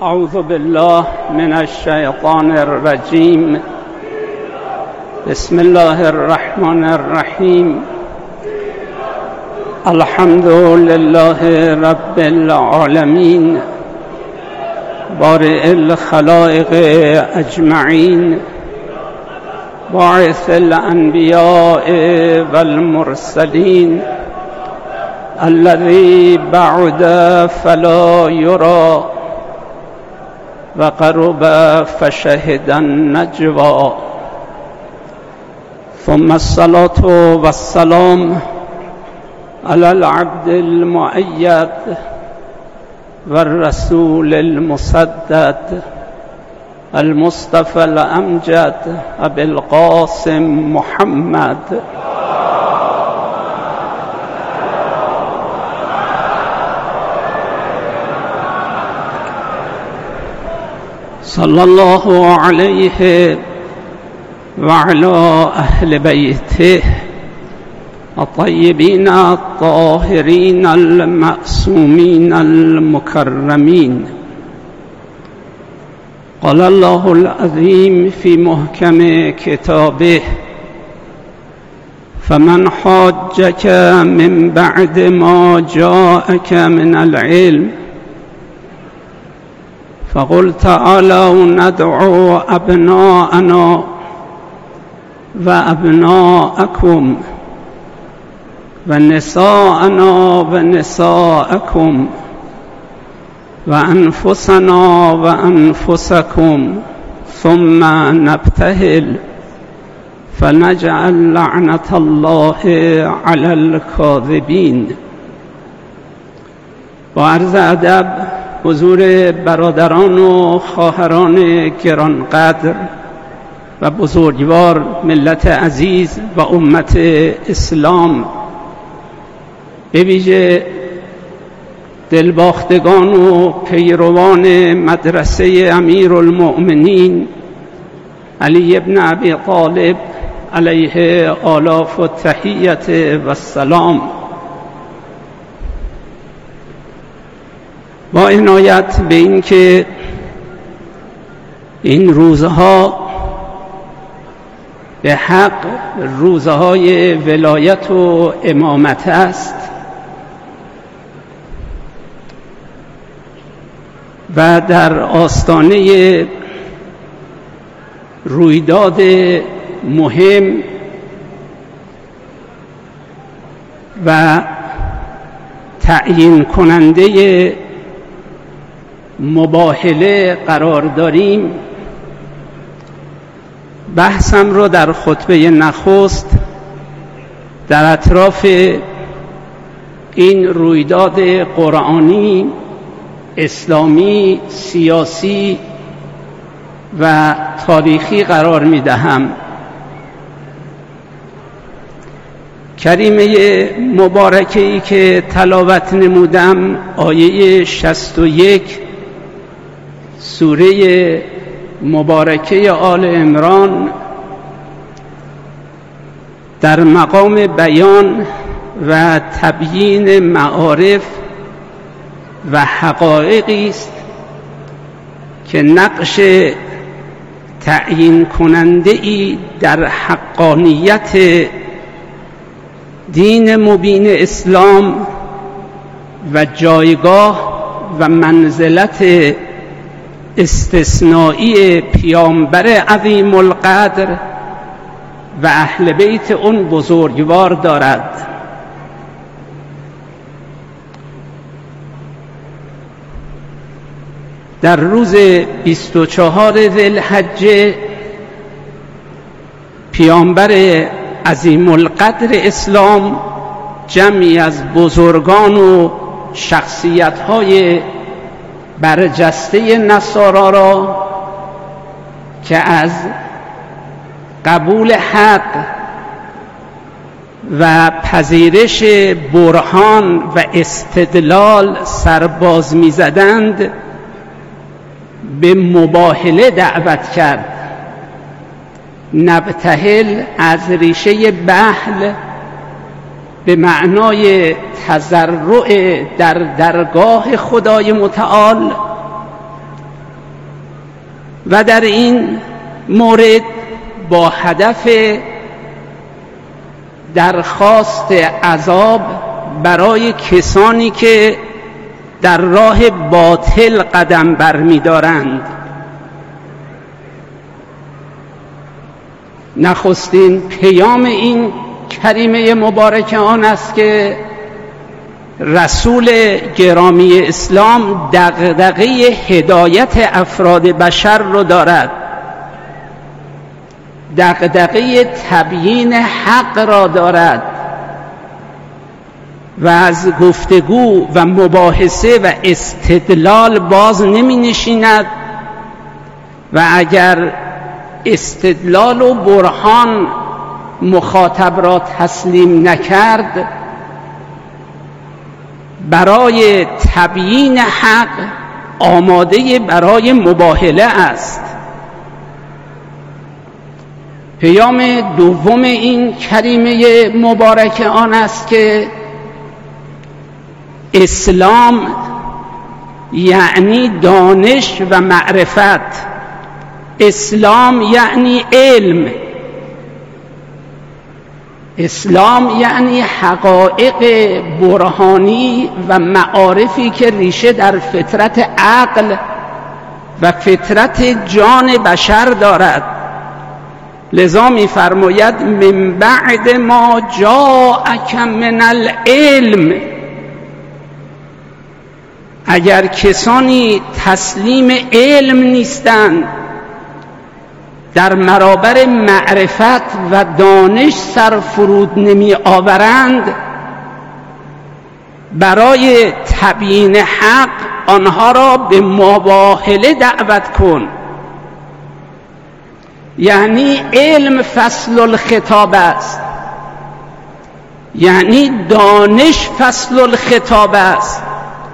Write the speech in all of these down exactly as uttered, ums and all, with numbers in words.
اعوذ بالله من الشیطان الرجیم. بسم الله الرحمن الرحیم. الحمد لله رب العالمین بارئ الخلائق اجمعین باعث الانبیاء والمرسلین الذي بعد فلا يرى وقرب فشهد النجوى ثم الصلاة والسلام على العبد المؤيد والرسول المسدد المصطفى الأمجد أبي القاسم محمد صلی الله علیه وعلى أهل بيته الطيبين الطاهرين المعصومين المكرمين. قال الله العظيم في محكم كتابه: فمن حاجك من بعد ما جاءك من العلم فقل تعالوا ندعو أبناءنا وأبناءكم ونساءنا ونساءكم وأنفسنا وأنفسكم ثم نبتهل فنجعل لعنة الله على الكاذبين. با عرض ادب حضور برادران و خواهران گرانقدر و بزرگوار ملت عزیز و امت اسلام، به ویژه دلباختگان و پیروان مدرسه امیرالمؤمنین علی ابن ابی طالب علیه آلاف و تحیت و السلام، با عنایت به این که این روزها به حق روزهای ولایت و امامت است و در آستانه رویداد مهم و تعیین کننده مباهله قرار داریم. بحثم را در خطبه نخست در اطراف این رویداد قرآنی، اسلامی، سیاسی و تاریخی قرار می دهم. کریمه مبارکه‌ای که تلاوت نمودم آیه شصت و یک سوره مبارکه آل عمران در مقام بیان و تبیین معارف و حقایقی است که نقش تعیین کننده ای در حقانیت دین مبین اسلام و جایگاه و منزلت استثنایی پیامبر عظیم القدر و اهل بیت اون بزرگوار دارد. در روز بیست و چهار ذوالحجه پیامبر عظیم القدر اسلام جمعی از بزرگان و شخصیت‌های برجسته نصارا را که از قبول حق و پذیرش برهان و استدلال سرباز می‌زدند به مباهله دعوت کرد. نبتهل از ریشه بهل به معنای تضرع در درگاه خدای متعال و در این مورد با هدف درخواست عذاب برای کسانی که در راه باطل قدم برمی‌دارند. نخستین پیام این کریمه مبارک آن است که رسول گرامی اسلام دغدغه هدایت افراد بشر رو دارد، دغدغه تبیین حق را دارد و از گفتگو و مباحثه و استدلال باز نمی نشیند و اگر استدلال و برهان مخاطب را تسلیم نکرد برای تبیین حق آماده برای مباهله است. پیام دوم این کریمه مبارک آن است که اسلام یعنی دانش و معرفت، اسلام یعنی علم، اسلام یعنی حقایق برهانی و معارفی که ریشه در فطرت عقل و فطرت جان بشر دارد. لذا می فرماید من بعد ما جاءک من العلم. اگر کسانی تسلیم علم نیستند، در برابر معرفت و دانش سر فرود نمی آورند، برای تبیین حق آنها را به مباهله دعوت کن. یعنی علم فصل الخطاب است، یعنی دانش فصل الخطاب است.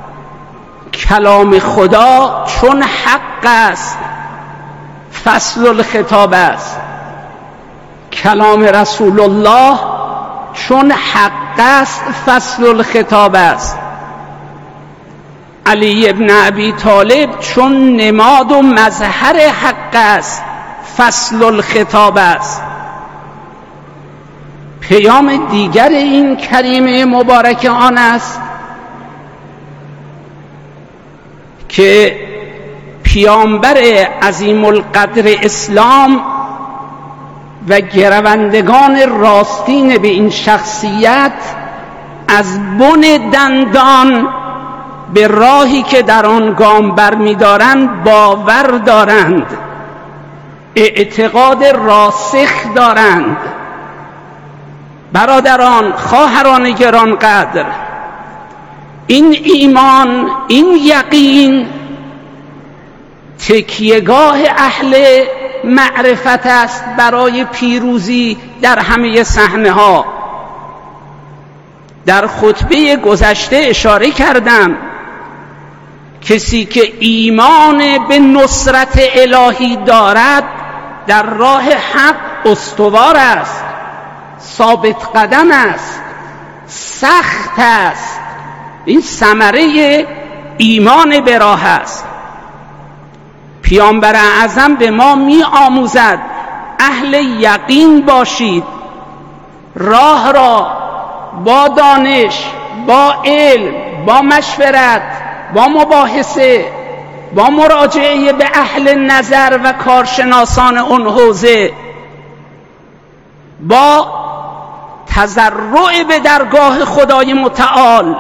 کلام خدا چون حق است فصل الخطاب است، کلام رسول الله چون حق است فصل الخطاب است، علی ابن ابی طالب چون نماد و مظهر حق است فصل الخطاب است. پیام دیگر این کریمه مبارک آن است که پیامبر عظیم القدر اسلام و گروندگان راستین به این شخصیت از بن دندان به راهی که در آن گام برمی‌دارند باور دارند، اعتقاد راسخ دارند. برادران، خواهران گرانقدر، این ایمان، این یقین تکیهگاه اهل معرفت است برای پیروزی در همه صحنه‌ها. در خطبه گذشته اشاره کردم کسی که ایمان به نصرت الهی دارد در راه حق استوار است، ثابت قدم است، سخت است. این ثمره ایمان به راه است. پیامبر اعظم به ما می آموزد اهل یقین باشید، راه را با دانش، با علم، با مشورت، با مباحثه، با مراجعه به اهل نظر و کارشناسان اون حوزه، با تضرع به درگاه خدای متعال،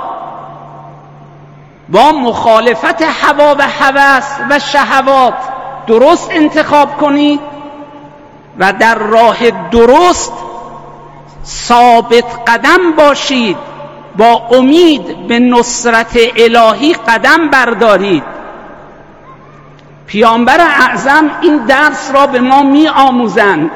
با مخالفت هوا و هوس و شهوات درست انتخاب کنید و در راه درست ثابت قدم باشید، با امید به نصرت الهی قدم بردارید. پیامبر اعظم این درس را به ما می آموزند.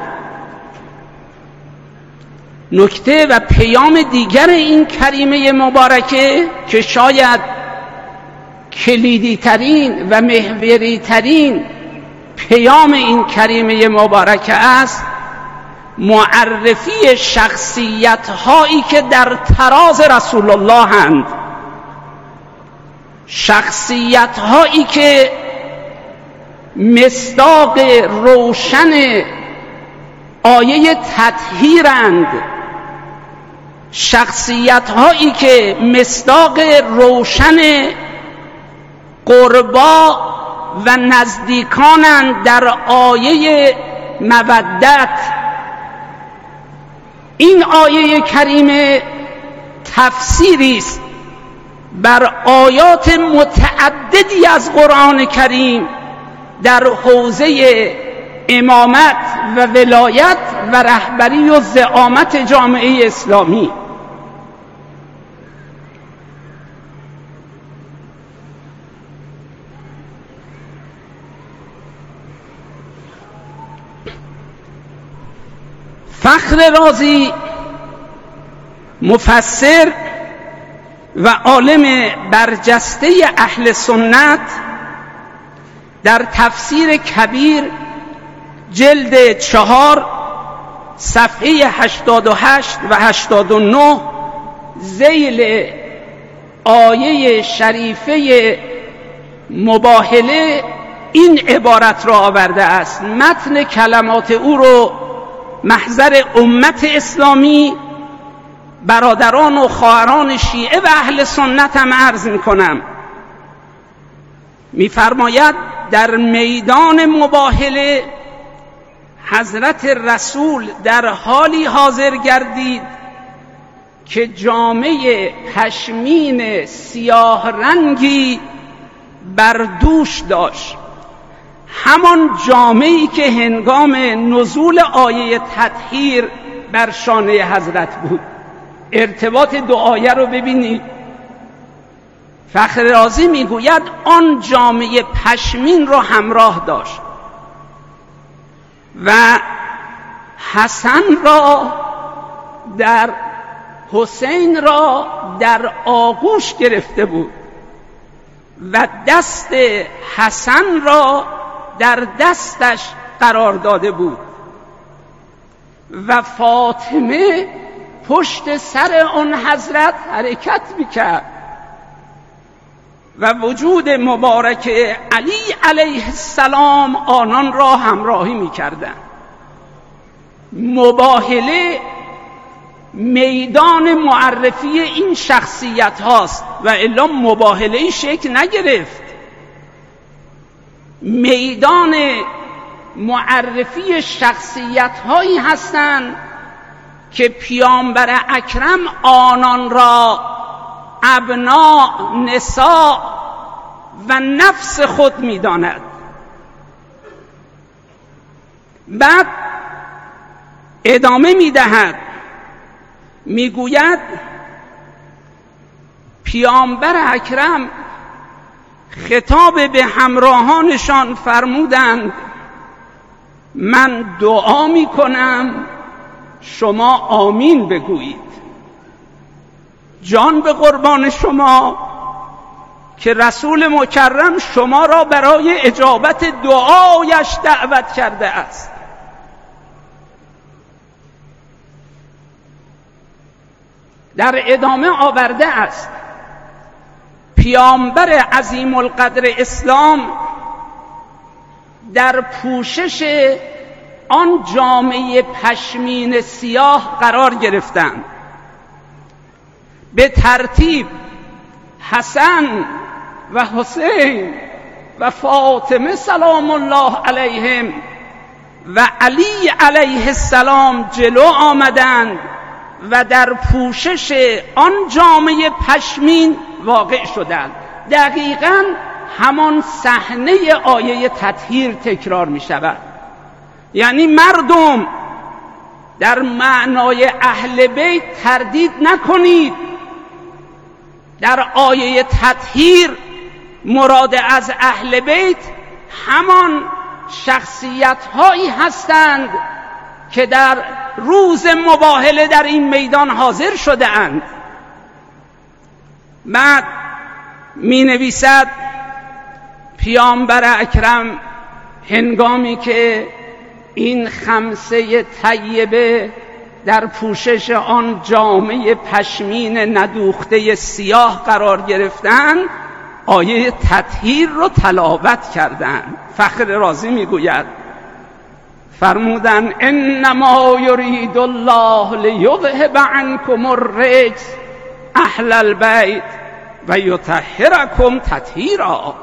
نکته و پیام دیگر این کریمه مبارکه که شاید کلیدی ترین و محوری ترین پیام این کریمه مبارکه است، معرفی شخصیت هایی که در تراز رسول الله هستند، شخصیت هایی که مصداق روشن آیه تطهیرند، شخصیت هایی که مصداق روشن قربا و نزدیکانند در آیه مودت. این آیه کریمه تفسیری است بر آیات متعددی از قرآن کریم در حوزه امامت و ولایت و رهبری و زعامت جامعه اسلامی. فخر رازی مفسر و عالم برجسته اهل سنت در تفسیر کبیر جلد چهار صفحه هشتاد و هشت و هشتاد و نه ذیل آیه شریفه مباهله این عبارت را آورده است. متن کلمات او رو محضر امت اسلامی، برادران و خواهران شیعه و اهل سنت هم عرض می کنم. می فرماید در میدان مباهله حضرت رسول در حالی حاضر گردید که جامه پشمین سیاه رنگی بر دوش داشت، همان جامه‌ای که هنگام نزول آیه تطهیر بر شانه حضرت بود. ارتباط دو آیه رو ببینید. فخر رازی میگوید آن جامه پشمین رو همراه داشت و حسن را در حسین را در آغوش گرفته بود و دست حسن را در دستش قرار داده بود و فاطمه پشت سر آن حضرت حرکت میکرد و وجود مبارک علی علیه السلام آنان را همراهی میکردند. مباهله میدان معرفی این شخصیت هاست و الا مباهله شکل نگرفت. میدان معرفی شخصیت هایی هستند که پیامبر اکرم آنان را ابنا، نساء و نفس خود می‌داند. بعد ادامه می‌دهد، میگوید پیامبر اکرم خطاب به همراهانشان فرمودند من دعا می‌کنم شما آمین بگویید. جان به قربان شما که رسول مکرم شما را برای اجابت دعایش دعوت کرده است. در ادامه آورده است پیامبر عظیم القدر اسلام در پوشش آن جامعه پشمین سیاه قرار گرفتند. به ترتیب حسن و حسین و فاطمه سلام الله علیهم و علی علیه السلام جلو آمدند و در پوشش آن جامعه پشمین واقع شدند. دقیقاً همان صحنه آیه تطهیر تکرار می شود. یعنی مردم در معنای اهل بیت تردید نکنید. در آیه تطهیر مراد از اهل بیت همان شخصیت هایی هستند که در روز مباهله در این میدان حاضر شده اند. بعد می نویسد پیامبر اکرم هنگامی که این خمسه طیبه در پوشش آن جامعه پشمین ندوخته سیاه قرار گرفتند آیه تطهیر رو تلاوت کردند. فخر رازی میگوید فرمودن انما یرید الله لیذهب عنکم الرجس اهل البیت و یطهرکم تطهیرا.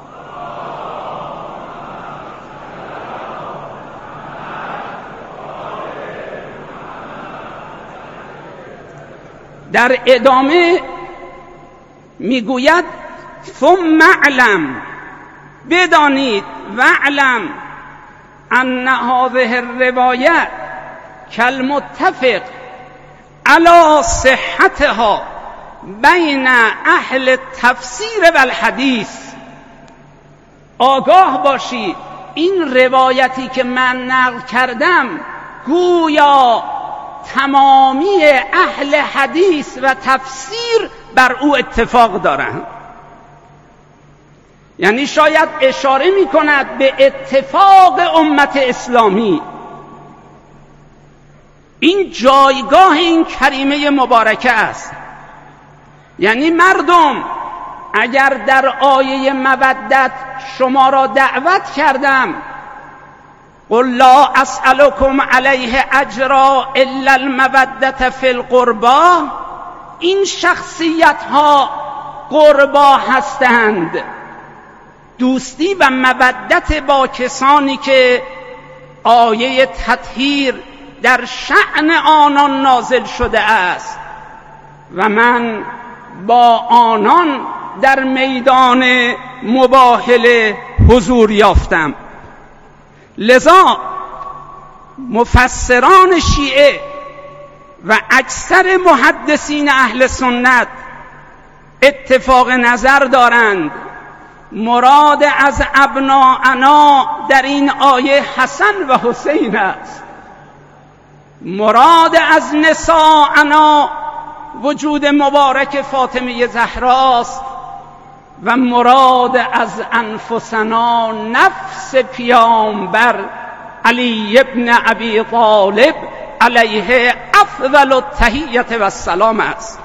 در ادامه میگوید ثم اعلم، بدانید، واعلم ان هذه الروایه کالمتفق علی صحتها بین اهل التفسیر و الحدیث. آگاه باشید این روایتی که من نقل کردم گویا تمامی اهل حدیث و تفسیر بر او اتفاق دارند. یعنی شاید اشاره می کند به اتفاق امت اسلامی. این جایگاه این کریمه مبارکه است. یعنی مردم اگر در آیه مودت شما را دعوت کردم قل لا اسألكم علیه اجرا الا المودة فی القربا، این شخصیت ها قربا هستند، دوستی و مودت با کسانی که آیه تطهیر در شأن آنان نازل شده است و من با آنان در میدان مباهله حضور یافتم. لذا مفسران شیعه و اکثر محدثین اهل سنت اتفاق نظر دارند مراد از ابناءنا در این آیه حسن و حسین است. مراد از نساءنا وجود مبارک فاطمه زهراست و مراد از انفسنا نفس پیامبر علی ابن ابی طالب علیه افضل التحیة و السلام است.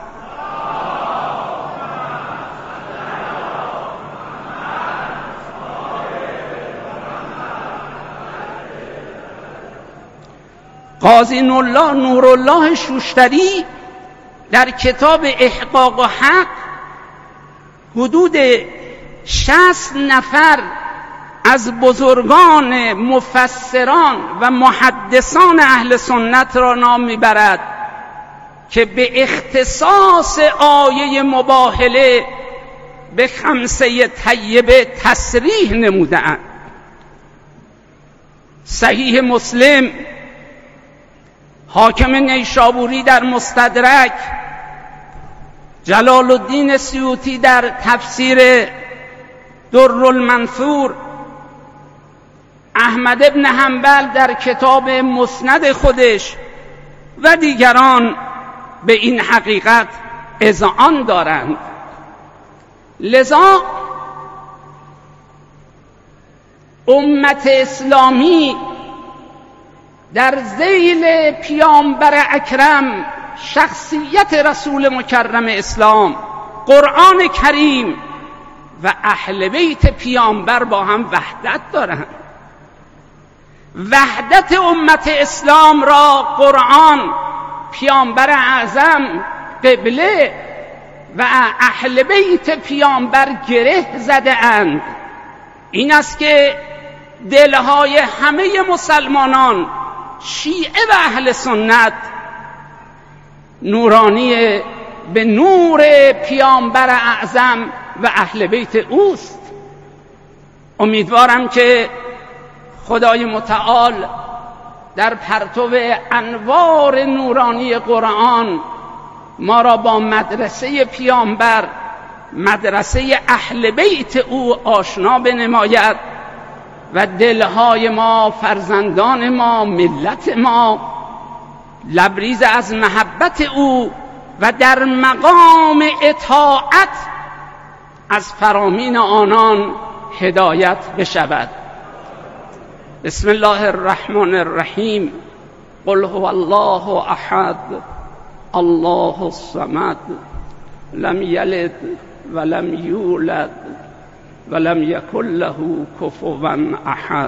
قاضی نورالله شوشتری در کتاب احقاق و حق حدود شصت نفر از بزرگان مفسران و محدثان اهل سنت را نام میبرد که به اختصاص آیه مباهله به خمسه طیبه تصریح نمودند. صحیح مسلم، حاکم نیشابوری در مستدرک، جلال الدین سیوطی در تفسیر در المنثور، احمد ابن حنبل در کتاب مسند خودش و دیگران به این حقیقت اذعان دارند. لذا امت اسلامی در ذیل پیامبر اکرم، شخصیت رسول مکرم اسلام، قرآن کریم و اهل بیت پیامبر با هم وحدت دارند. وحدت امت اسلام را قرآن، پیامبر اعظم، قبله و اهل بیت پیامبر گره زده اند. این است که دلهای همه مسلمانان، شیعه و اهل سنت، نورانی به نور پیامبر اعظم و اهل بیت اوست. امیدوارم که خدای متعال در پرتو انوار نورانی قرآن ما را با مدرسه پیامبر، مدرسه اهل بیت او آشنا بنماید و دلهای ما، فرزندان ما، ملت ما لبریز از محبت او و در مقام اطاعت از فرامین آنان هدایت بشود. بسم الله الرحمن الرحیم. قل هو الله احد الله الصمد لم یلد ولم یولد ولم یکن له کفوا احد.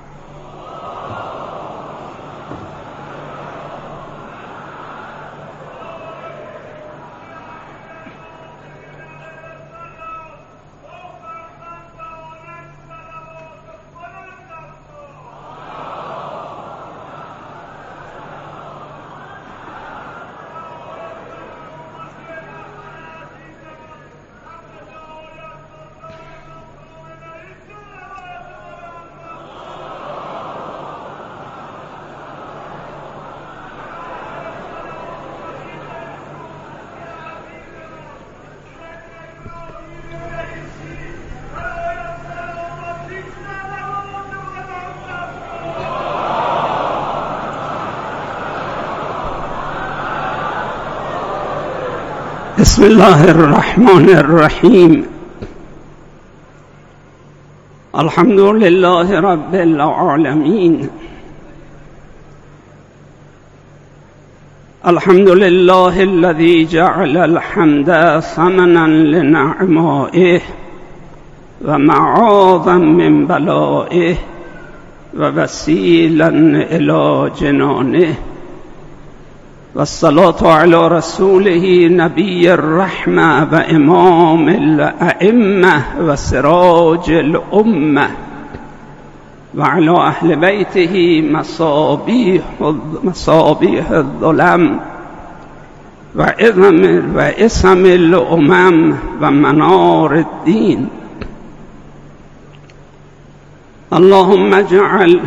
بسم الله الرحمن الرحیم. الحمد لله رب العالمین. الحمد لله الذي جعل الحمد ثمنا لنعمائه ومعاذا من بلائه ووسيلا إلى جنانه، والصلاة على رسوله نبي الرحمة وإمام الأئمة وسراج الأمة، وعلى أهل بيته مصابيح مصابيح الظلم وإسم الأمم ومنار الدين. اللهم اجعل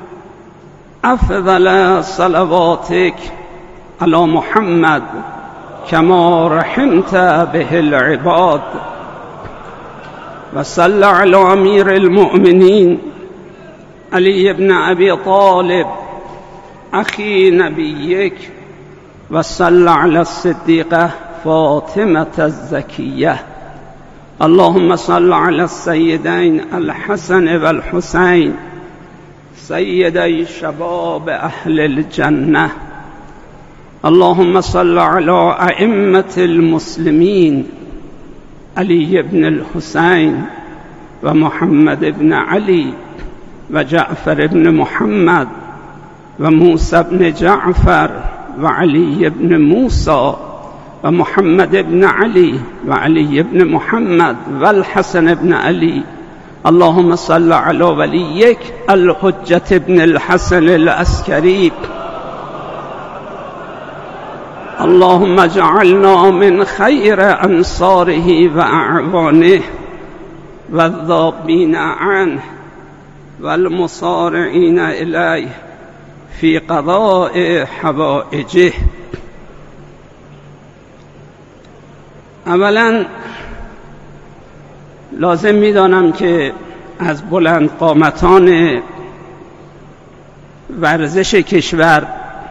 أفضل صلواتك على محمد كما رحمت به العباد، وصل على أمير المؤمنين علي بن أبي طالب أخي نبيك، وصل على الصديقة فاطمة الزكية. اللهم صل على السيدين الحسن والحسين سيدي شباب أهل الجنة. اللهم صل على أئمة المسلمين علي بن الحسين ومحمد بن علي وجعفر بن محمد وموسى بن جعفر وعلي بن موسى ومحمد بن علي وعلي بن محمد والحسن بن علي. اللهم صل على وليك الحجة بن الحسن العسكري. اللهم اجعلنا من خير أنصاره وأعوانه والذابين عنه والمصارعين إليه في قضاء حوائجه. اولا لازم میدانم که از بلند قامتان ورزش کشور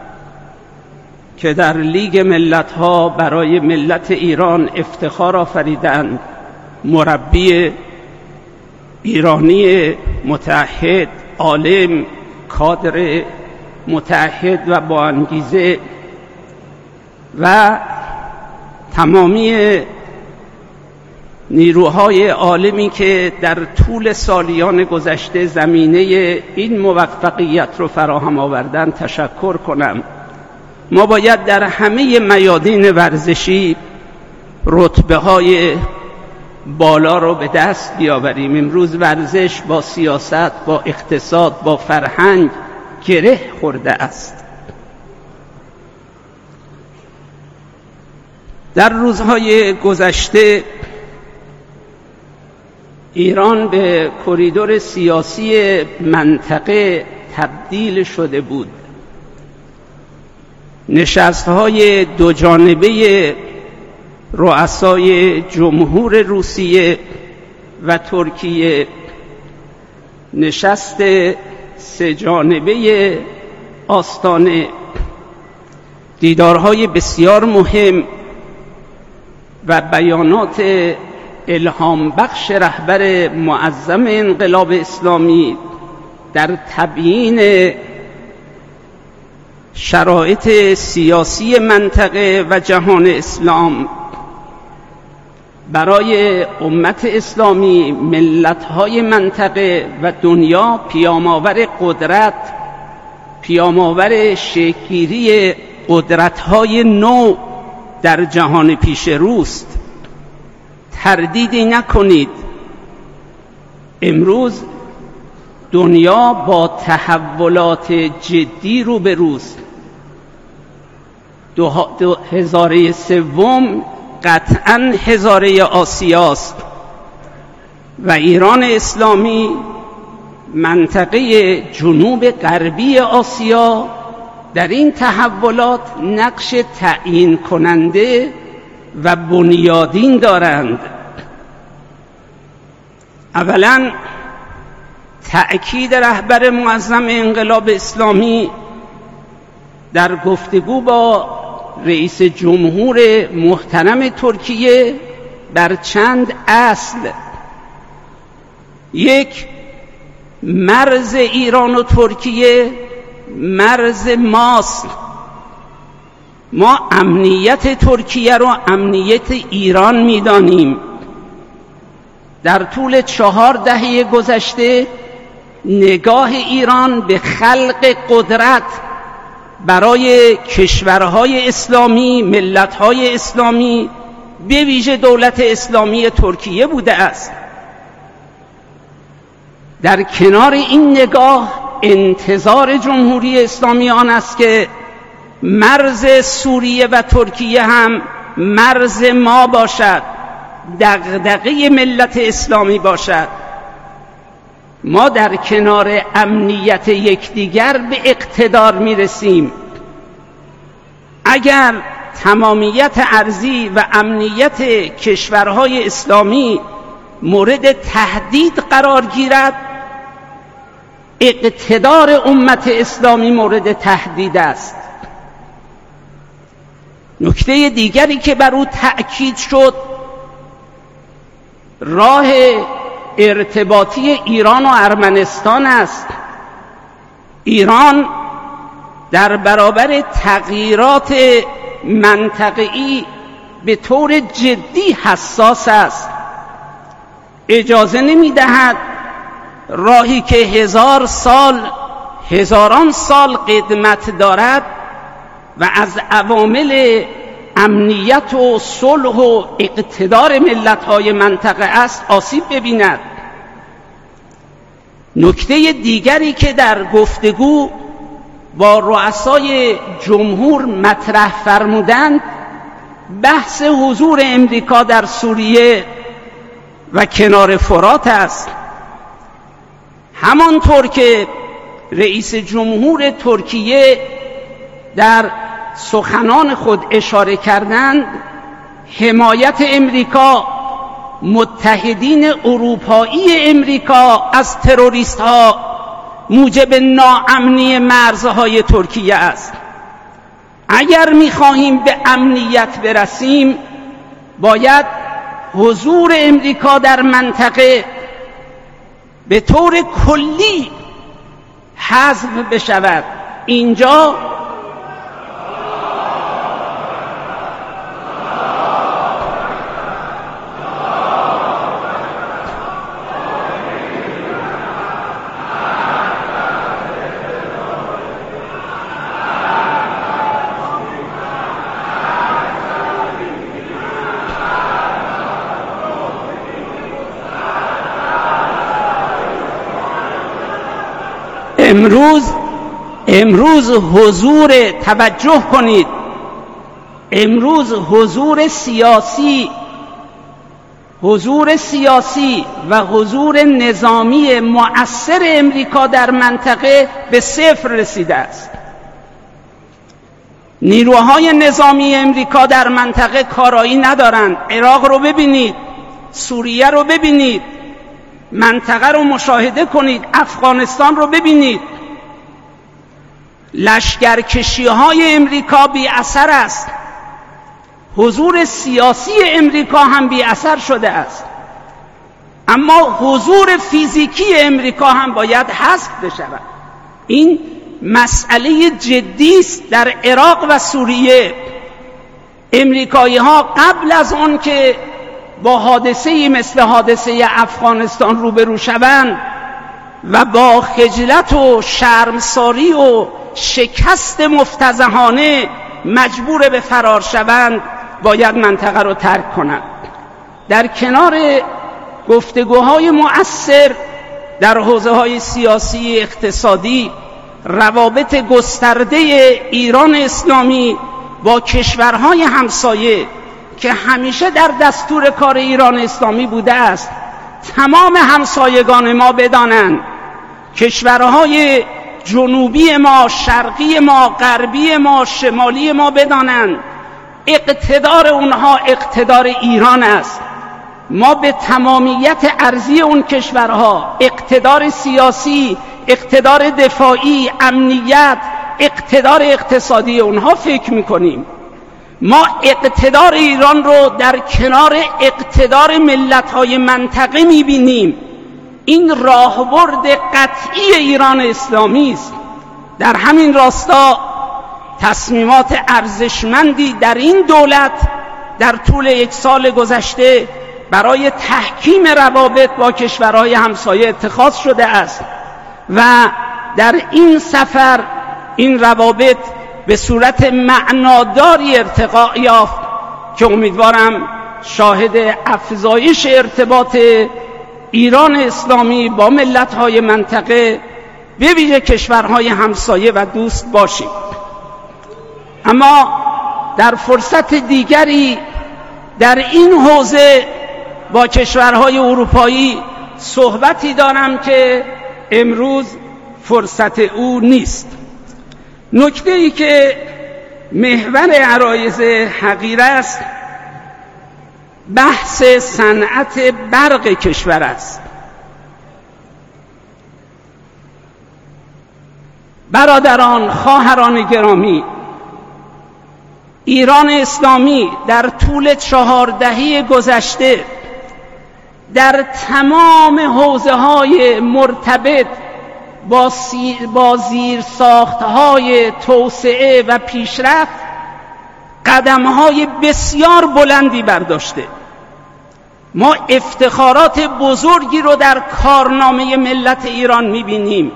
که در لیگ ملت‌ها برای ملت ایران افتخار آفریدند، مربی ایرانی متعهد، عالم، کادر متعهد و با انگیزه و تمامی نیروهای عالمی که در طول سالیان گذشته زمینه این موفقیت رو فراهم آوردن تشکر کنم. ما باید در همه میادین ورزشی رتبه های بالا رو به دست بیاوریم. امروز ورزش با سیاست، با اقتصاد، با فرهنگ گره خورده است. در روزهای گذشته ایران به کریدور سیاسی منطقه تبدیل شده بود. نشست‌های دو جانبه رؤسای جمهور روسیه و ترکیه، نشست سه جانبه آستانه، دیدارهای بسیار مهم و بیانات الهام بخش رهبر معظم انقلاب اسلامی در تبیین شرایط سیاسی منطقه و جهان اسلام برای امت اسلامی، ملت‌های منطقه و دنیا پیام‌آور قدرت، پیام‌آور شکل‌گیری قدرت‌های نو در جهان پیش روست. تردیدی نکنید، امروز دنیا با تحولات جدی روبروست. دو هزاره سوم قطعاً هزاره آسیاست و ایران اسلامی منطقه جنوب غربی آسیا در این تحولات نقش تعیین کننده و بنیادین دارند. اولاً تأکید رهبر معظم انقلاب اسلامی در گفتگو با رئیس جمهور محترم ترکیه بر چند اصل: یک، مرز ایران و ترکیه مرز ماست. ما امنیت ترکیه رو امنیت ایران می‌دانیم. در طول چهار دهه گذشته نگاه ایران به خلق قدرت برای کشورهای اسلامی، ملت‌های اسلامی، به ویژه دولت اسلامی ترکیه بوده است. در کنار این نگاه انتظار جمهوری اسلامی آن است که مرز سوریه و ترکیه هم مرز ما باشد، دغدغه ملت اسلامی باشد. ما در کنار امنیت یکدیگر به اقتدار میرسیم. اگر تمامیت ارضی و امنیت کشورهای اسلامی مورد تهدید قرار گیرد، اقتدار امت اسلامی مورد تهدید است. نکته دیگری که بر او تأکید شد، راه ارتباطی ایران و ارمنستان است. ایران در برابر تغییرات منطقه‌ای به طور جدی حساس است. اجازه نمی‌دهد راهی که هزار سال هزاران سال قدمت دارد و از عوامل امنیت و صلح و اقتدار ملت‌های منطقه است آسیب ببیند. نکته دیگری که در گفتگو با رؤسای جمهور مطرح فرمودند، بحث حضور امریکا در سوریه و کنار فرات است. همانطور که رئیس جمهور ترکیه در سخنان خود اشاره کردند، حمایت امریکا، متحدین اروپایی امریکا از تروریست ها موجب ناامنی مرزهای ترکیه است. اگر می‌خواهیم به امنیت برسیم، باید حضور امریکا در منطقه به طور کلی حذف بشود. اینجا امروز امروز حضور توجه کنید امروز حضور سیاسی حضور سیاسی و حضور نظامی مؤثر امریکا در منطقه به صفر رسیده است. نیروهای نظامی امریکا در منطقه کارایی ندارند. عراق رو ببینید، سوریه رو ببینید، منطقه رو مشاهده کنید، افغانستان رو ببینید. لشکرکشی های امریکا بی اثر است. حضور سیاسی امریکا هم بی اثر شده است. اما حضور فیزیکی امریکا هم باید حذف بشود. این مسئله جدی است. در عراق و سوریه امریکایی ها قبل از آن که با حادثه‌ای مثل حادثه افغانستان روبرو شوند و با خجلت و شرمساری و شکست مفتضحانه مجبور به فرار شوند، باید منطقه رو ترک کنند. در کنار گفتگوهای مؤثر در حوزه‌های سیاسی، اقتصادی، روابط گسترده ایران اسلامی با کشورهای همسایه که همیشه در دستور کار ایران اسلامی بوده است، تمام همسایگان ما بدانند کشورهای جنوبی ما، شرقی ما، غربی ما، شمالی ما بدانند اقتدار اونها اقتدار ایران است. ما به تمامیت ارضی اون کشورها، اقتدار سیاسی، اقتدار دفاعی، امنیت، اقتدار اقتصادی اونها فکر میکنیم. ما اقتدار ایران رو در کنار اقتدار ملت‌های منطقه میبینیم. این راهبرد قطعی ایران اسلامی است. در همین راستا تصمیمات ارزشمندی در این دولت در طول یک سال گذشته برای تحکیم روابط با کشورهای همسایه اتخاذ شده است و در این سفر این روابط به صورت معناداری ارتقا یافت که امیدوارم شاهد افزایش ارتباط ایران اسلامی با ملت‌های منطقه به ویژه کشورهای همسایه و دوست باشیم. اما در فرصت دیگری در این حوزه با کشورهای اروپایی صحبتی دارم که امروز فرصت او نیست. نکته‌ای که محور عرایض حقیره است بحث صنعت برق کشور است. برادران، خواهران گرامی، ایران اسلامی در طول چهار دهه گذشته در تمام حوزه‌های مرتبط با, با زیرساخت‌های توسعه و پیشرفت قدم‌های بسیار بلندی برداشته. ما افتخارات بزرگی رو در کارنامه ملت ایران می‌بینیم.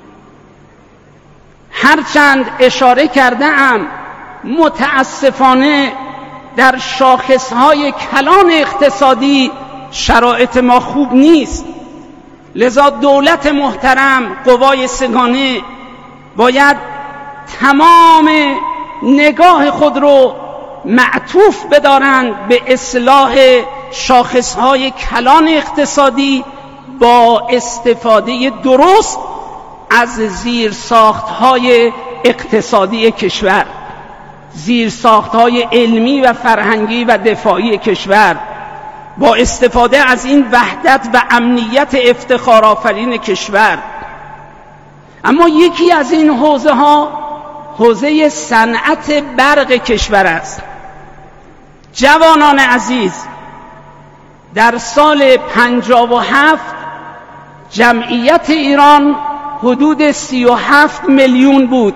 هرچند اشاره کرده‌ام متاسفانه در شاخص‌های کلان اقتصادی شرایط ما خوب نیست، لذا دولت محترم، قوای سگانه باید تمام نگاه خود رو معطوف بدارند به اصلاح شاخص‌های کلان اقتصادی با استفاده درست از زیرساخت‌های اقتصادی کشور، زیرساخت‌های علمی و فرهنگی و دفاعی کشور، با استفاده از این وحدت و امنیت افتخارآفرین کشور. اما یکی از این حوزه ها حوزه صنعت برق کشور است. جوانان عزیز، در سال پنجاه و هفت جمعیت ایران حدود سی و هفت میلیون بود.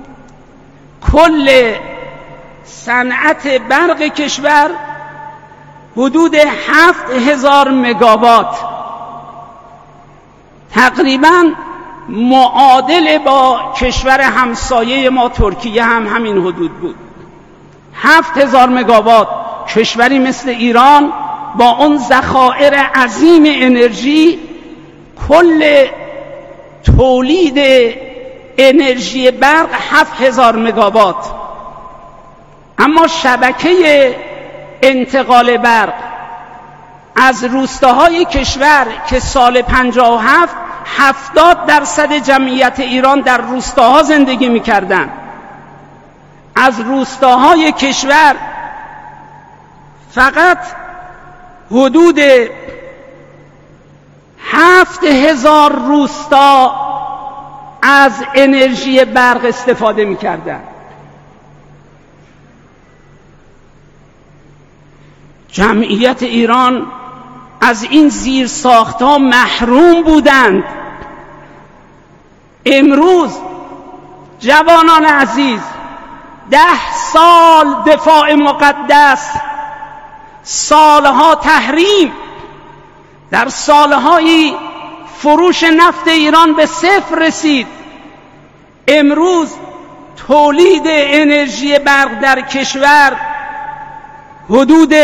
کل صنعت برق کشور حدود هفت هزار مگاوات، تقریباً معادل با کشور همسایه ما ترکیه هم همین حدود بود. هفت هزار مگاوات. کشوری مثل ایران با اون ذخایر عظیم انرژی کل تولید انرژی برق هفت هزار مگاوات. اما شبکه انتقال برق از روستاهای کشور که سال پنجاه و هفت هفتاد درصد جمعیت ایران در روستاها زندگی می‌کردند، از روستاهای کشور فقط حدود هفت هزار روستا از انرژی برق استفاده می‌کردند. جمعیت ایران از این زیرساخت‌ها محروم بودند. امروز جوانان عزیز، ده سال دفاع مقدس سالها تحریم، در سالهایی فروش نفت ایران به صفر رسید. امروز تولید انرژی برق در کشور حدود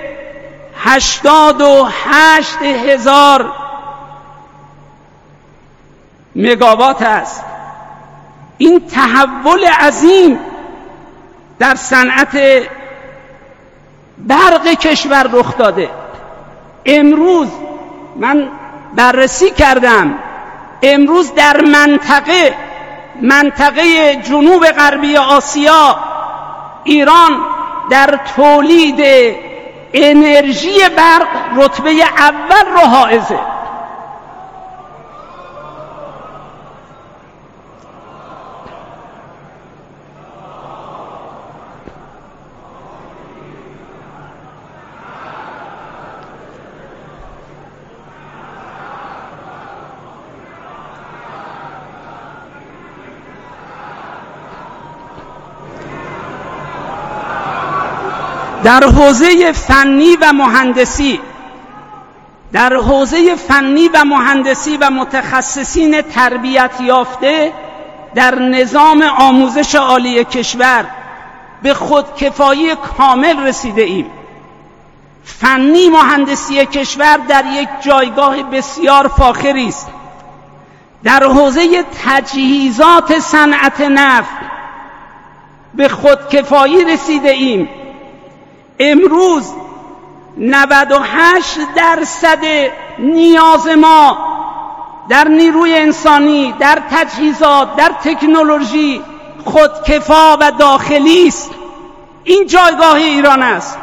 هشتاد و هشت هزار مگاوات است. این تحول عظیم در صنعت برق کشور رخ داده. امروز من بررسی کردم، امروز در منطقه منطقه جنوب غربی آسیا ایران در تولید انرژی برق رتبه اول را حائزه. در حوزه فنی و مهندسی در حوزه فنی و مهندسی و متخصصین تربیت یافته در نظام آموزش عالی کشور به خودکفایی کامل رسیده ایم. فنی مهندسی کشور در یک جایگاه بسیار فاخری است. در حوزه تجهیزات صنعت نفت به خودکفایی رسیده ایم. امروز نود و هشت درصد نیاز ما در نیروی انسانی، در تجهیزات، در تکنولوژی خودکفا و داخلی است. این جایگاه ایران است.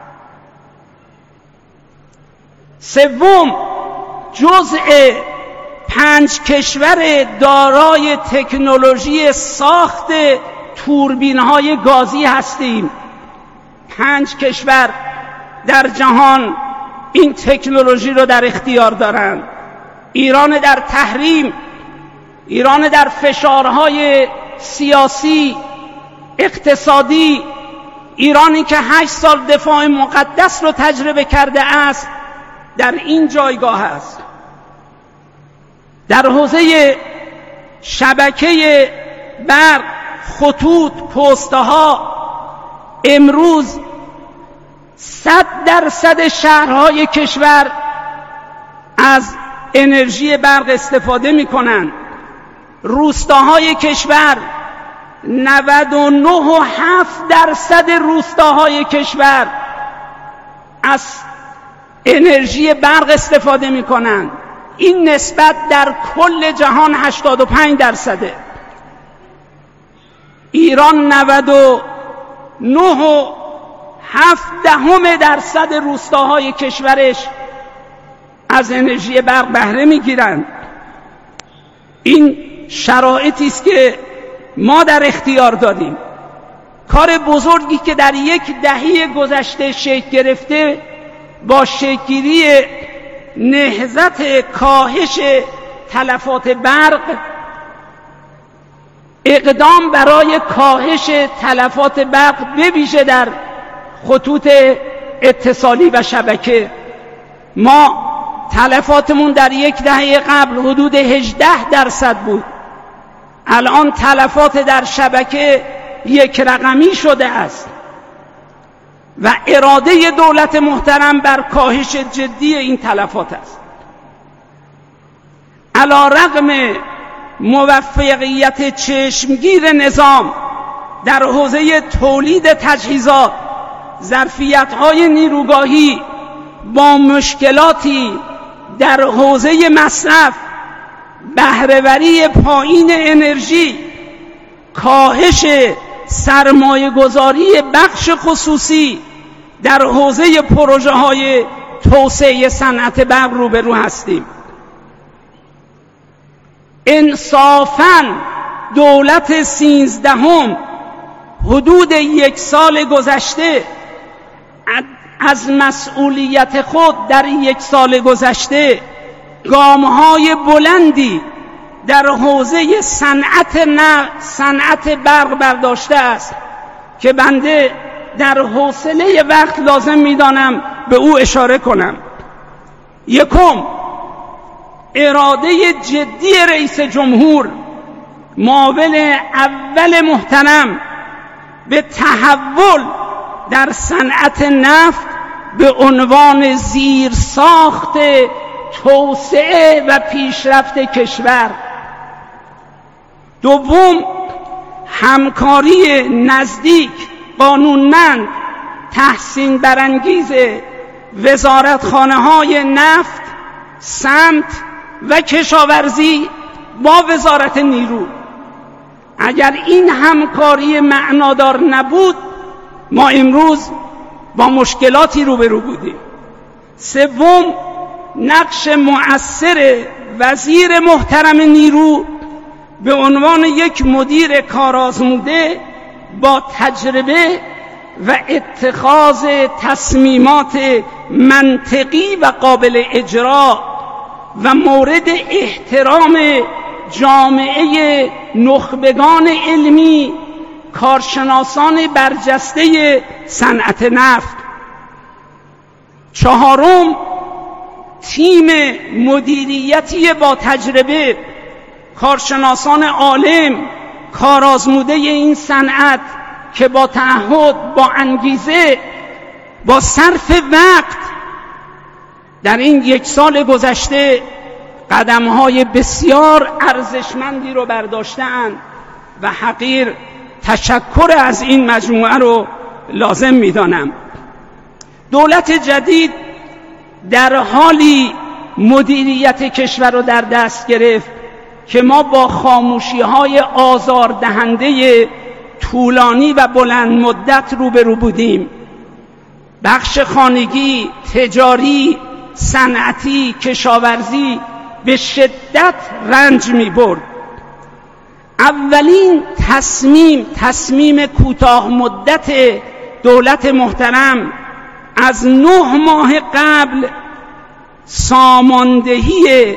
سوم، جزء پنج کشور دارای تکنولوژی ساخت توربین‌های گازی هستیم. پنج کشور در جهان این تکنولوژی رو در اختیار دارند. ایران در تحریم، ایران در فشارهای سیاسی، اقتصادی، ایرانی که هشت سال دفاع مقدس رو تجربه کرده است، در این جایگاه است. در حوزه شبکه برق، خطوط، پست‌ها، امروز صد درصد شهرهای کشور از انرژی برق استفاده می کنند. روستاهای کشور نود و نه و هفت درصد روستاهای کشور از انرژی برق استفاده می کنند. این نسبت در کل جهان هشتاد و پنج درصده. ایران نود و نه و هفت دهم درصد روستاهای کشورش از انرژی برق بهره میگیرند. این شرایطی است که ما در اختیار دادیم. کار بزرگی که در یک دهه گذشته شکل گرفته با شکل‌گیری نهضت کاهش تلفات برق، اقدام برای کاهش تلفات برق به ویژه در خطوط اتصالی و شبکه. ما تلفاتمون در یک دهه قبل حدود هجده درصد بود، الان تلفات در شبکه یک رقمی شده است و اراده دولت محترم بر کاهش جدی این تلفات است. علی رغم موفقیت چشمگیر نظام در حوزه تولید تجهیزات، ظرفیت‌های نیروگاهی با مشکلاتی در حوزه مصرف، بهره‌وری پایین انرژی، کاهش سرمایه‌گذاری بخش خصوصی در حوزه پروژه‌های توسعه صنعت برق روبرو هستیم. انصافاً دولت سیزدهم حدود یک سال گذشته از مسئولیت خود در یک سال گذشته گام‌های بلندی در حوزه صنعت نه صنعت برق برداشته است که بنده در حوصله وقت لازم می‌دانم به او اشاره کنم. یکم، اراده جدی رئیس جمهور، معاون اول محترم، به تحول در صنعت نفت به عنوان زیرساخت توسعه و پیشرفت کشور. دوم، همکاری نزدیک، قانونمند، تحسین برانگیز وزارتخانه‌های نفت، سمت و کشاورزی با وزارت نیرو. اگر این همکاری معنادار نبود ما امروز با مشکلاتی روبرو بودیم. سوم، نقش مؤثر وزیر محترم نیرو به عنوان یک مدیر کارآزموده با تجربه و اتخاذ تصمیمات منطقی و قابل اجرا و مورد احترام جامعه نخبگان علمی، کارشناسان برجسته صنعت نفت. چهارم، تیم مدیریتی با تجربه، کارشناسان عالم، کارآزموده این صنعت که با تعهد، با انگیزه، با صرف وقت در این یک سال گذشته قدم‌های بسیار ارزشمندی رو برداشته‌اند و حقیر تشکر از این مجموعه رو لازم می‌دانم. دولت جدید در حالی مدیریت کشور رو در دست گرفت که ما با خاموشی‌های آزاردهنده طولانی و بلند مدت روبرو بودیم. بخش خانگی، تجاری، صنعتی، کشاورزی به شدت رنج می‌برد. اولین تصمیم تصمیم کوتاه مدت دولت محترم از نه ماه قبل ساماندهی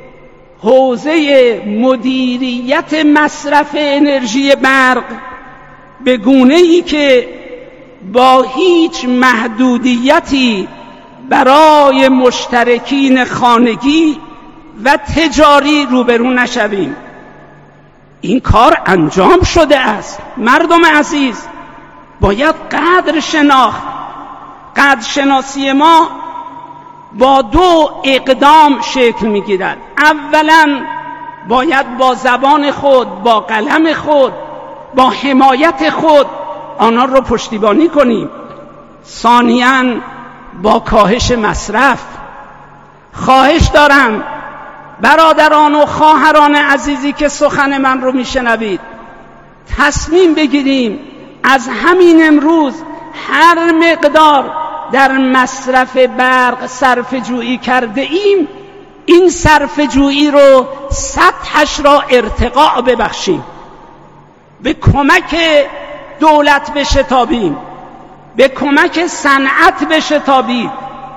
حوزه مدیریت مصرف انرژی برق به گونه‌ای که با هیچ محدودیتی برای مشترکین خانگی و تجاری روبرو نشویم. این کار انجام شده است. مردم عزیز، باید قدر شناخت. قدر شناسی ما با دو اقدام شکل می‌گیرد. اولا باید با زبان خود، با قلم خود، با حمایت خود آنها رو پشتیبانی کنیم. ثانیاً با کاهش مصرف. خواهش دارم برادران و خواهران عزیزی که سخن من رو میشنوید، تصمیم بگیریم از همین امروز هر مقدار در مصرف برق صرف جویی کرده ایم این صرف جویی رو سطحش را ارتقاء ببخشیم، به کمک دولت بشتابیم، به کمک صنعت بشتابید.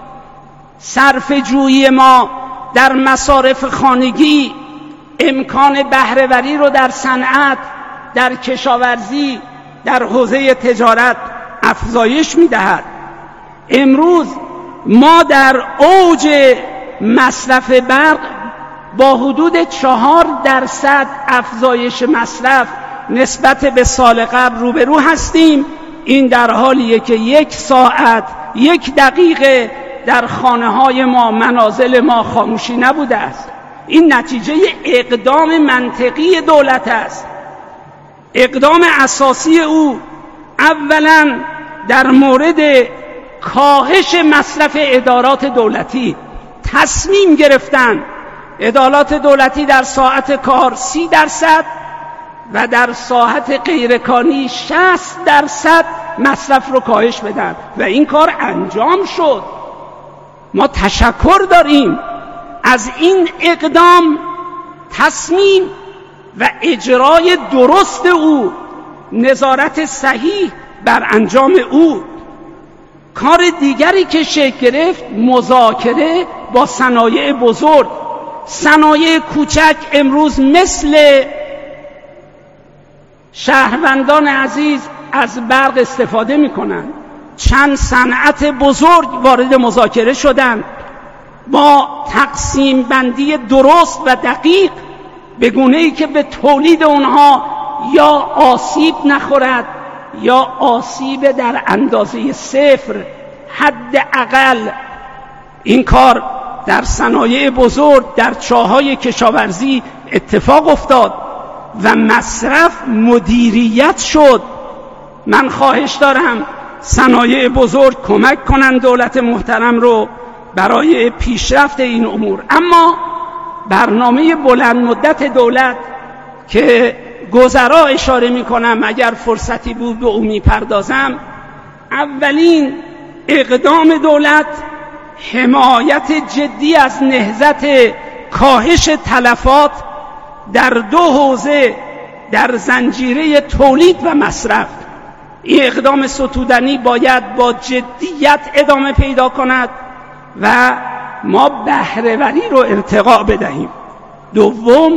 صرف جویی ما در مصارف خانگی امکان بهره‌وری رو در صنعت، در کشاورزی، در حوزه تجارت افزایش می‌دهد. امروز ما در اوج مصرف برق با حدود چهار درصد افزایش مصرف نسبت به سال قبل روبرو هستیم. این در حالیه که یک ساعت، یک دقیقه در خانه‌های ما، منازل ما خاموشی نبوده است. این نتیجه اقدام منطقی دولت است. اقدام اساسی او اولا در مورد کاهش مصرف ادارات دولتی تصمیم گرفتن ادارات دولتی در ساعت کار سی درصد و در ساعت غیرکاری شصت درصد مصرف رو کاهش بدن و این کار انجام شد. ما تشکر داریم از این اقدام، تصمیم و اجرای درست او، نظارت صحیح بر انجام او. کار دیگری که شکل گرفت مذاکره با صنایع بزرگ. صنایع کوچک امروز مثل شهروندان عزیز از برق استفاده میکنن. چند صنعت بزرگ وارد مذاکره شدن با تقسیم بندی درست و دقیق به گونه‌ای که به تولید اونها یا آسیب نخورد یا آسیب در اندازه صفر. حداقل این کار در صنایع بزرگ در چاهای کشاورزی اتفاق افتاد و مصرف مدیریت شد. من خواهش دارم صنایع بزرگ کمک کنند دولت محترم رو برای پیشرفت این امور. اما برنامه بلند مدت دولت که گذرا اشاره میکنم، اگر فرصتی بود به اون میپردازم. اولین اقدام دولت حمایت جدی از نهضت کاهش تلفات در دو حوزه در زنجیره تولید و مصرف. این اقدام ستودنی باید با جدیت ادامه پیدا کند و ما بهره‌وری رو ارتقا بدهیم. دوم،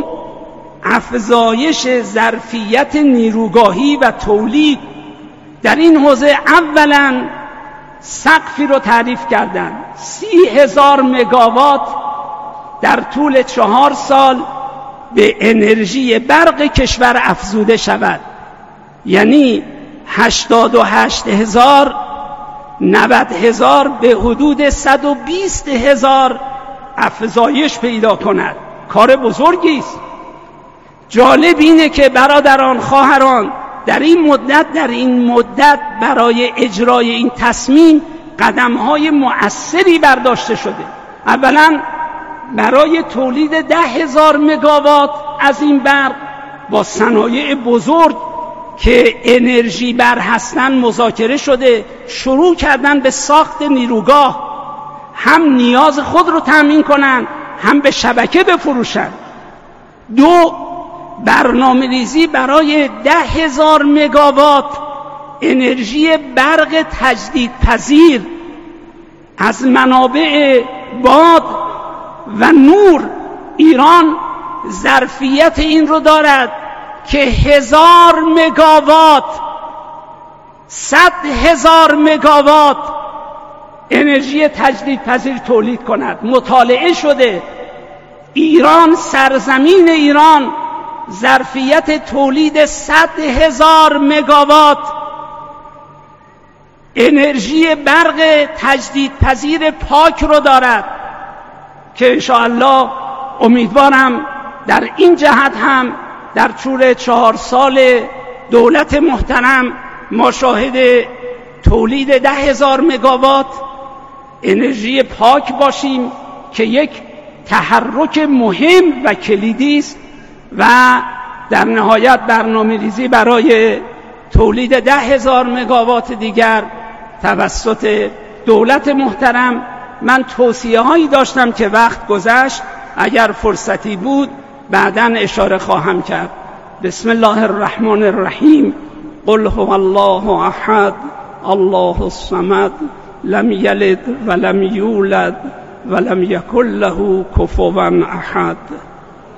افزایش ظرفیت نیروگاهی و تولید. در این حوزه اولا سقفی رو تعریف کردن، سی هزار مگاوات در طول چهار سال به انرژی برق کشور افزوده شود. یعنی هشتاد و هشت هزار، نود هزار به حدود صد و بیست هزار افزایش پیدا کند. کار بزرگی است. جالب اینه که برادران خواهران در این مدت در این مدت برای اجرای این تصمیم قدم‌های مؤثری برداشته شده. اولا برای تولید ده هزار مگاوات از این برق با صنایع بزرگ که انرژی بر هستن مذاکره شده، شروع کردن به ساخت نیروگاه، هم نیاز خود رو تامین کنن هم به شبکه بفروشن. دو، برنامه ریزی برای ده هزار مگاوات انرژی برق تجدیدپذیر از منابع باد و نور. ایران ظرفیت این رو دارد که هزار مگاوات، صد هزار مگاوات انرژی تجدیدپذیر تولید کند. مطالعه شده ایران، سرزمین ایران، ظرفیت تولید صد هزار مگاوات انرژی برق تجدیدپذیر پاک رو دارد که انشاءالله امیدوارم در این جهت هم در طول چهار سال دولت محترم ما شاهد تولید ده هزار مگاوات انرژی پاک باشیم که یک تحرک مهم و کلیدی است و در نهایت برنامه ریزی برای تولید ده هزار مگاوات دیگر توسط دولت محترم. من توصیه هایی داشتم که وقت گذشت، اگر فرصتی بود بعداً اشاره خواهم کرد. بسم الله الرحمن الرحیم. قل هو الله احد الله الصمد لم یلد ولم یولد ولم یکن له کفوا احد.